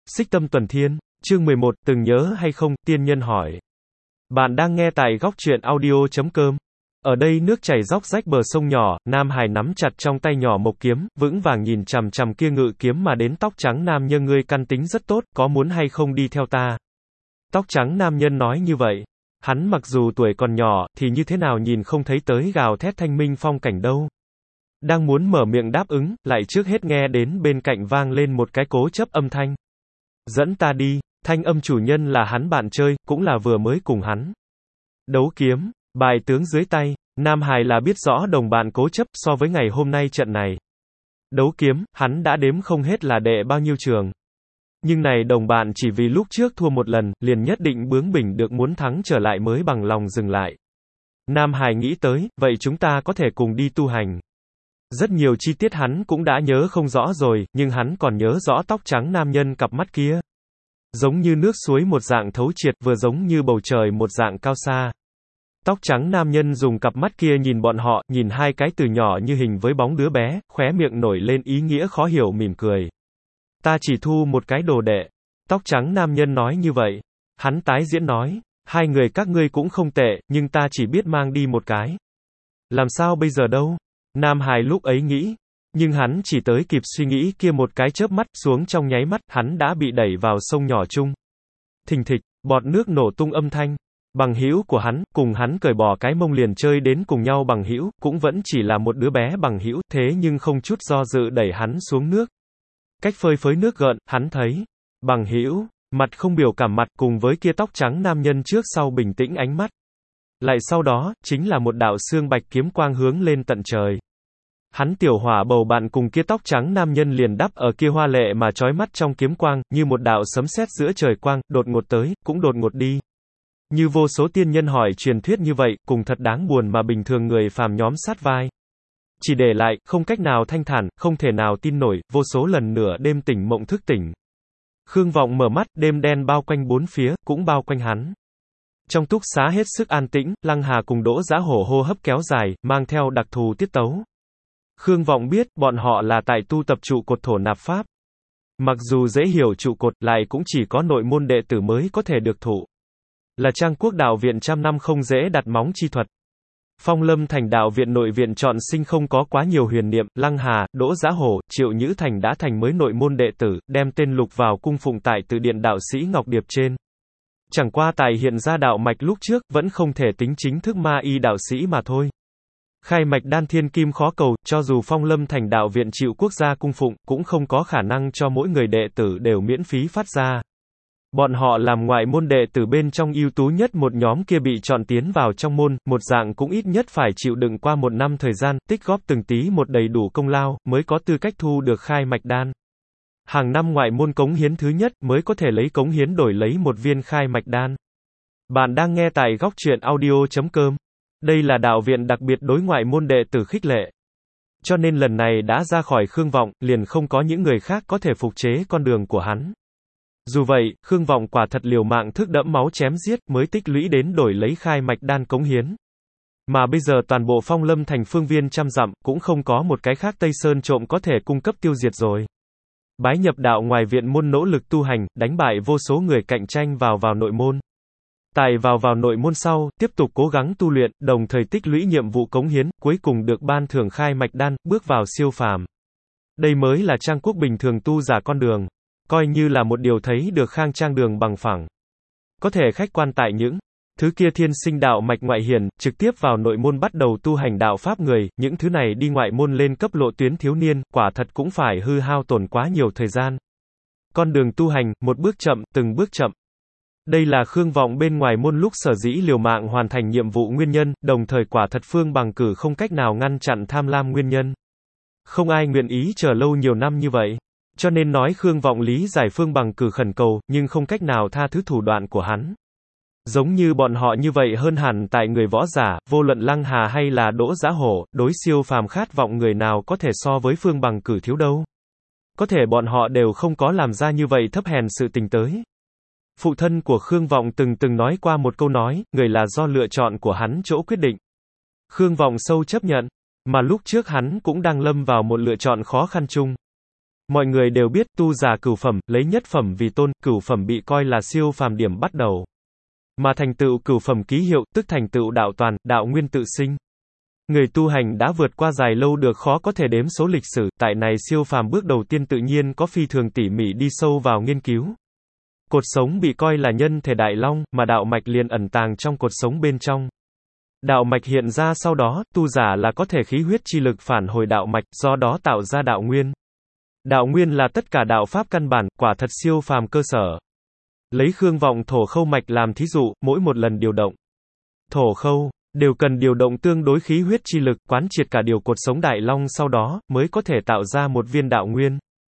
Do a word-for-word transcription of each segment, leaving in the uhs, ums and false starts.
Xích Tâm Tuần Thiên, chương mười một, từng nhớ hay không, tiên nhân hỏi. Bạn đang nghe tại góc truyện audio.com. Ở đây nước chảy róc rách bờ sông nhỏ, Nam Hải nắm chặt trong tay nhỏ mộc kiếm, vững vàng nhìn chằm chằm kia ngự kiếm mà đến tóc trắng nam nhân, ngươi căn tính rất tốt, có muốn hay không đi theo ta? Tóc trắng nam nhân nói như vậy. Hắn mặc dù tuổi còn nhỏ, thì như thế nào nhìn không thấy tới gào thét thanh minh phong cảnh đâu. Đang muốn mở miệng đáp ứng, lại trước hết nghe đến bên cạnh vang lên một cái cố chấp âm thanh. Dẫn ta đi, thanh âm chủ nhân là hắn bạn chơi, cũng là vừa mới cùng hắn đấu kiếm, bài tướng dưới tay. Nam Hải là biết rõ đồng bạn cố chấp, so với ngày hôm nay trận này đấu kiếm, hắn đã đếm không hết là đệ bao nhiêu trường. Nhưng này đồng bạn chỉ vì lúc trước thua một lần, liền nhất định bướng bỉnh được muốn thắng trở lại mới bằng lòng dừng lại. Nam Hải nghĩ tới, vậy chúng ta có thể cùng đi tu hành. Rất nhiều chi tiết hắn cũng đã nhớ không rõ rồi, nhưng hắn còn nhớ rõ tóc trắng nam nhân cặp mắt kia. Giống như nước suối một dạng thấu triệt, vừa giống như bầu trời một dạng cao xa. Tóc trắng nam nhân dùng cặp mắt kia nhìn bọn họ, nhìn hai cái từ nhỏ như hình với bóng đứa bé, khóe miệng nổi lên ý nghĩa khó hiểu mỉm cười. Ta chỉ thu một cái đồ đệ. Tóc trắng nam nhân nói như vậy. Hắn tái diễn nói, hai người các ngươi cũng không tệ, nhưng ta chỉ biết mang đi một cái. Làm sao bây giờ đâu? Nam Hải lúc ấy nghĩ, nhưng hắn chỉ tới kịp suy nghĩ kia một cái chớp mắt, xuống trong nháy mắt, hắn đã bị đẩy vào sông nhỏ chung. Thình thịch, bọt nước nổ tung âm thanh. Bằng hữu của hắn, cùng hắn cởi bỏ cái mông liền chơi đến cùng nhau bằng hữu, cũng vẫn chỉ là một đứa bé bằng hữu, thế nhưng không chút do dự đẩy hắn xuống nước. Cách phơi phới nước gợn, hắn thấy, bằng hữu, mặt không biểu cảm mặt cùng với kia tóc trắng nam nhân trước sau bình tĩnh ánh mắt. Lại sau đó, chính là một đạo xương bạch kiếm quang hướng lên tận trời. Hắn tiểu hỏa bầu bạn cùng kia tóc trắng nam nhân liền đắp ở kia hoa lệ mà chói mắt trong kiếm quang, như một đạo sấm sét giữa trời quang, đột ngột tới, cũng đột ngột đi. Như vô số tiên nhân hỏi truyền thuyết như vậy, cùng thật đáng buồn mà bình thường người phàm nhóm sát vai. Chỉ để lại, không cách nào thanh thản, không thể nào tin nổi, vô số lần nửa đêm tỉnh mộng thức tỉnh. Khương Vọng mở mắt, đêm đen bao quanh bốn phía, cũng bao quanh hắn. Trong túc xá hết sức an tĩnh, Lăng Hà cùng Đỗ Giá Hổ hô hấp kéo dài, mang theo đặc thù tiết tấu. Khương Vọng biết, bọn họ là tại tu tập trụ cột thổ nạp pháp. Mặc dù dễ hiểu trụ cột, lại cũng chỉ có nội môn đệ tử mới có thể được thụ. Là Trang Quốc đạo viện trăm năm không dễ đặt móng chi thuật. Phong Lâm Thành đạo viện nội viện chọn sinh không có quá nhiều huyền niệm, Lăng Hà, Đỗ Giá Hổ, Triệu Nhữ Thành đã thành mới nội môn đệ tử, đem tên lục vào cung phụng tại từ điện đạo sĩ Ngọc Điệp trên. Chẳng qua tài hiện ra đạo mạch lúc trước, vẫn không thể tính chính thức ma y đạo sĩ mà thôi. Khai mạch đan thiên kim khó cầu, cho dù Phong Lâm Thành đạo viện chịu quốc gia cung phụng, cũng không có khả năng cho mỗi người đệ tử đều miễn phí phát ra. Bọn họ làm ngoại môn đệ tử bên trong ưu tú nhất một nhóm kia bị chọn tiến vào trong môn, một dạng cũng ít nhất phải chịu đựng qua một năm thời gian, tích góp từng tí một đầy đủ công lao, mới có tư cách thu được khai mạch đan. Hàng năm ngoại môn cống hiến thứ nhất, mới có thể lấy cống hiến đổi lấy một viên khai mạch đan. Bạn đang nghe tại góc truyện audio.com. Đây là đạo viện đặc biệt đối ngoại môn đệ tử khích lệ. Cho nên lần này đã ra khỏi Khương Vọng, liền không có những người khác có thể phục chế con đường của hắn. Dù vậy, Khương Vọng quả thật liều mạng thức đẫm máu chém giết, mới tích lũy đến đổi lấy khai mạch đan cống hiến. Mà bây giờ toàn bộ Phong Lâm Thành phương viên trăm dặm, cũng không có một cái khác Tây Sơn trộm có thể cung cấp tiêu diệt rồi. Bái nhập đạo ngoài viện môn nỗ lực tu hành, đánh bại vô số người cạnh tranh vào vào nội môn. Tài vào vào nội môn sau, tiếp tục cố gắng tu luyện, đồng thời tích lũy nhiệm vụ cống hiến, cuối cùng được ban thưởng khai mạch đan, bước vào siêu phàm. Đây mới là Trang Quốc bình thường tu giả con đường. Coi như là một điều thấy được khang trang đường bằng phẳng. Có thể khách quan tại những thứ kia thiên sinh đạo mạch ngoại hiển, trực tiếp vào nội môn bắt đầu tu hành đạo pháp người, những thứ này đi ngoại môn lên cấp lộ tuyến thiếu niên, quả thật cũng phải hư hao tổn quá nhiều thời gian. Con đường tu hành, một bước chậm, từng bước chậm. Đây là Khương Vọng bên ngoài môn lúc sở dĩ liều mạng hoàn thành nhiệm vụ nguyên nhân, đồng thời quả thật Phương Bằng Cử không cách nào ngăn chặn tham lam nguyên nhân. Không ai nguyện ý chờ lâu nhiều năm như vậy. Cho nên nói Khương Vọng lý giải Phương Bằng Cử khẩn cầu, nhưng không cách nào tha thứ thủ đoạn của hắn. Giống như bọn họ như vậy hơn hẳn tại người võ giả, vô luận Lăng Hà hay là Đỗ Giá Hổ, đối siêu phàm khát vọng người nào có thể so với Phương Bằng Cử thiếu đâu. Có thể bọn họ đều không có làm ra như vậy thấp hèn sự tình tới. Phụ thân của Khương Vọng từng từng nói qua một câu nói, người là do lựa chọn của hắn chỗ quyết định. Khương Vọng sâu chấp nhận, mà lúc trước hắn cũng đang lâm vào một lựa chọn khó khăn chung. Mọi người đều biết, tu giả cửu phẩm, lấy nhất phẩm vì tôn, cửu phẩm bị coi là siêu phàm điểm bắt đầu. Mà thành tựu cửu phẩm ký hiệu, tức thành tựu đạo toàn, đạo nguyên tự sinh. Người tu hành đã vượt qua dài lâu được khó có thể đếm số lịch sử, tại này siêu phàm bước đầu tiên tự nhiên có phi thường tỉ mỉ đi sâu vào nghiên cứu. Cột sống bị coi là nhân thể đại long, mà đạo mạch liền ẩn tàng trong cột sống bên trong. Đạo mạch hiện ra sau đó, tu giả là có thể khí huyết chi lực phản hồi đạo mạch, do đó tạo ra đạo nguyên. Đạo nguyên là tất cả đạo pháp căn bản, quả thật siêu phàm cơ sở. Lấy khương vọng thổ khâu mạch làm thí dụ, mỗi một lần điều động thổ khâu, đều cần điều động tương đối khí huyết chi lực, quán triệt cả điều cột sống đại long sau đó, mới có thể tạo ra một viên đạo nguyên.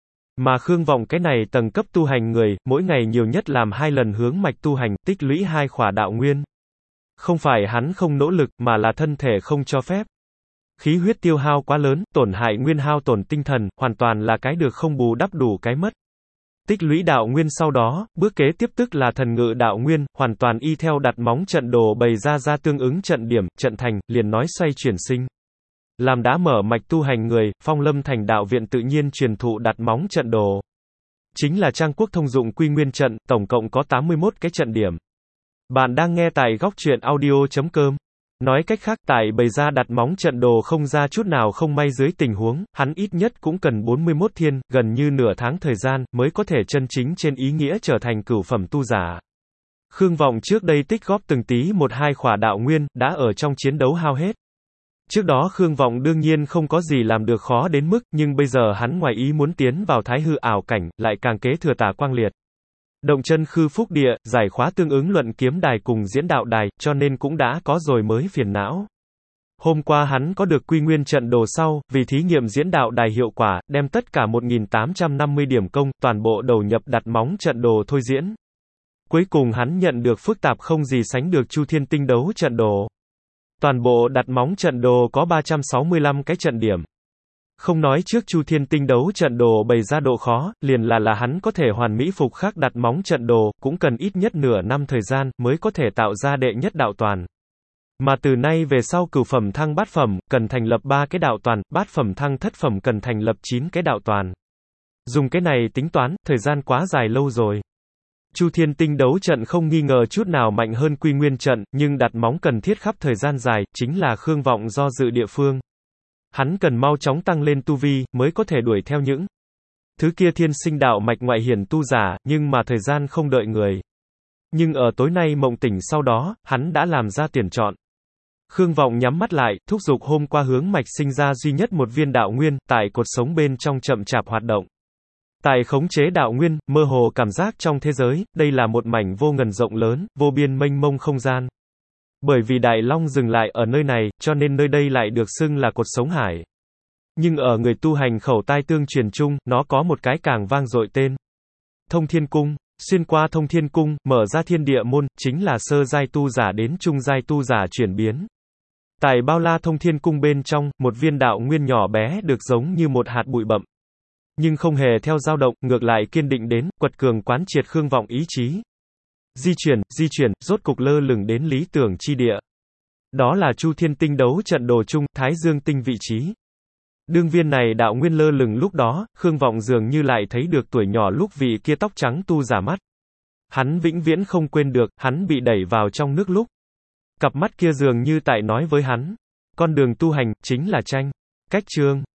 Mà khương vọng cái này tầng cấp tu hành người, mỗi ngày nhiều nhất làm hai lần hướng mạch tu hành, tích lũy hai khỏa đạo nguyên. Không phải hắn không nỗ lực, mà là thân thể không cho phép. Khí huyết tiêu hao quá lớn, tổn hại nguyên hao tổn tinh thần, hoàn toàn là cái được không bù đắp đủ cái mất. Tích lũy đạo nguyên sau đó, bước kế tiếp tức là thần ngự đạo nguyên, hoàn toàn y theo đặt móng trận đồ bày ra ra tương ứng trận điểm, trận thành, liền nói xoay chuyển sinh. Làm đã mở mạch tu hành người, Phong Lâm Thành đạo viện tự nhiên truyền thụ đặt móng trận đồ. Chính là Trang Quốc thông dụng quy nguyên trận, tổng cộng có tám mươi mốt cái trận điểm. Bạn đang nghe tại góc truyện audio chấm com. Nói cách khác, tại bày ra đặt móng trận đồ không ra chút nào không may dưới tình huống, hắn ít nhất cũng cần bốn mươi mốt thiên, gần như nửa tháng thời gian, mới có thể chân chính trên ý nghĩa trở thành cửu phẩm tu giả. Khương Vọng trước đây tích góp từng tí một hai khỏa đạo nguyên, đã ở trong chiến đấu hao hết. Trước đó Khương Vọng đương nhiên không có gì làm được khó đến mức, nhưng bây giờ hắn ngoài ý muốn tiến vào thái hư ảo cảnh, lại càng kế thừa tả quang liệt. Động chân khư phúc địa, giải khóa tương ứng luận kiếm đài cùng diễn đạo đài, cho nên cũng đã có rồi mới phiền não. Hôm qua hắn có được quy nguyên trận đồ sau, vì thí nghiệm diễn đạo đài hiệu quả, đem tất cả một nghìn tám trăm năm mươi điểm công, toàn bộ đầu nhập đặt móng trận đồ thôi diễn. Cuối cùng hắn nhận được phức tạp không gì sánh được Chu Thiên Tinh đấu trận đồ. Toàn bộ đặt móng trận đồ có ba trăm sáu mươi lăm cái trận điểm. Không nói trước Chu Thiên Tinh đấu trận đồ bày ra độ khó, liền là là hắn có thể hoàn mỹ phục khắc đặt móng trận đồ, cũng cần ít nhất nửa năm thời gian, mới có thể tạo ra đệ nhất đạo toàn. Mà từ nay về sau cửu phẩm thăng bát phẩm, cần thành lập ba cái đạo toàn, bát phẩm thăng thất phẩm cần thành lập chín cái đạo toàn. Dùng cái này tính toán, thời gian quá dài lâu rồi. Chu Thiên Tinh đấu trận không nghi ngờ chút nào mạnh hơn quy nguyên trận, nhưng đặt móng cần thiết khắp thời gian dài, chính là Khương Vọng do dự địa phương. Hắn cần mau chóng tăng lên tu vi, mới có thể đuổi theo những thứ kia thiên sinh đạo mạch ngoại hiển tu giả, nhưng mà thời gian không đợi người. Nhưng ở tối nay mộng tỉnh sau đó, hắn đã làm ra tiền chọn. Khương Vọng nhắm mắt lại, thúc giục hôm qua hướng mạch sinh ra duy nhất một viên đạo nguyên, tại cột sống bên trong chậm chạp hoạt động. Tại khống chế đạo nguyên, mơ hồ cảm giác trong thế giới, đây là một mảnh vô ngần rộng lớn, vô biên mênh mông không gian. Bởi vì Đại Long dừng lại ở nơi này, cho nên nơi đây lại được xưng là cột sống hải. Nhưng ở người tu hành khẩu tai tương truyền chung, nó có một cái càng vang dội tên. Thông Thiên Cung. Xuyên qua Thông Thiên Cung, mở ra thiên địa môn, chính là sơ giai tu giả đến trung giai tu giả chuyển biến. Tại bao la Thông Thiên Cung bên trong, một viên đạo nguyên nhỏ bé được giống như một hạt bụi bậm. Nhưng không hề theo dao động, ngược lại kiên định đến, quật cường quán triệt Khương Vọng ý chí. Di chuyển, di chuyển, rốt cục lơ lửng đến lý tưởng chi địa. Đó là Chu Thiên Tinh đấu trận đồ chung, Thái Dương tinh vị trí. Đương viên này đạo nguyên lơ lửng lúc đó, Khương Vọng dường như lại thấy được tuổi nhỏ lúc vị kia tóc trắng tu giả mắt. Hắn vĩnh viễn không quên được, hắn bị đẩy vào trong nước lúc. Cặp mắt kia dường như tại nói với hắn. Con đường tu hành, chính là tranh. Cách chương.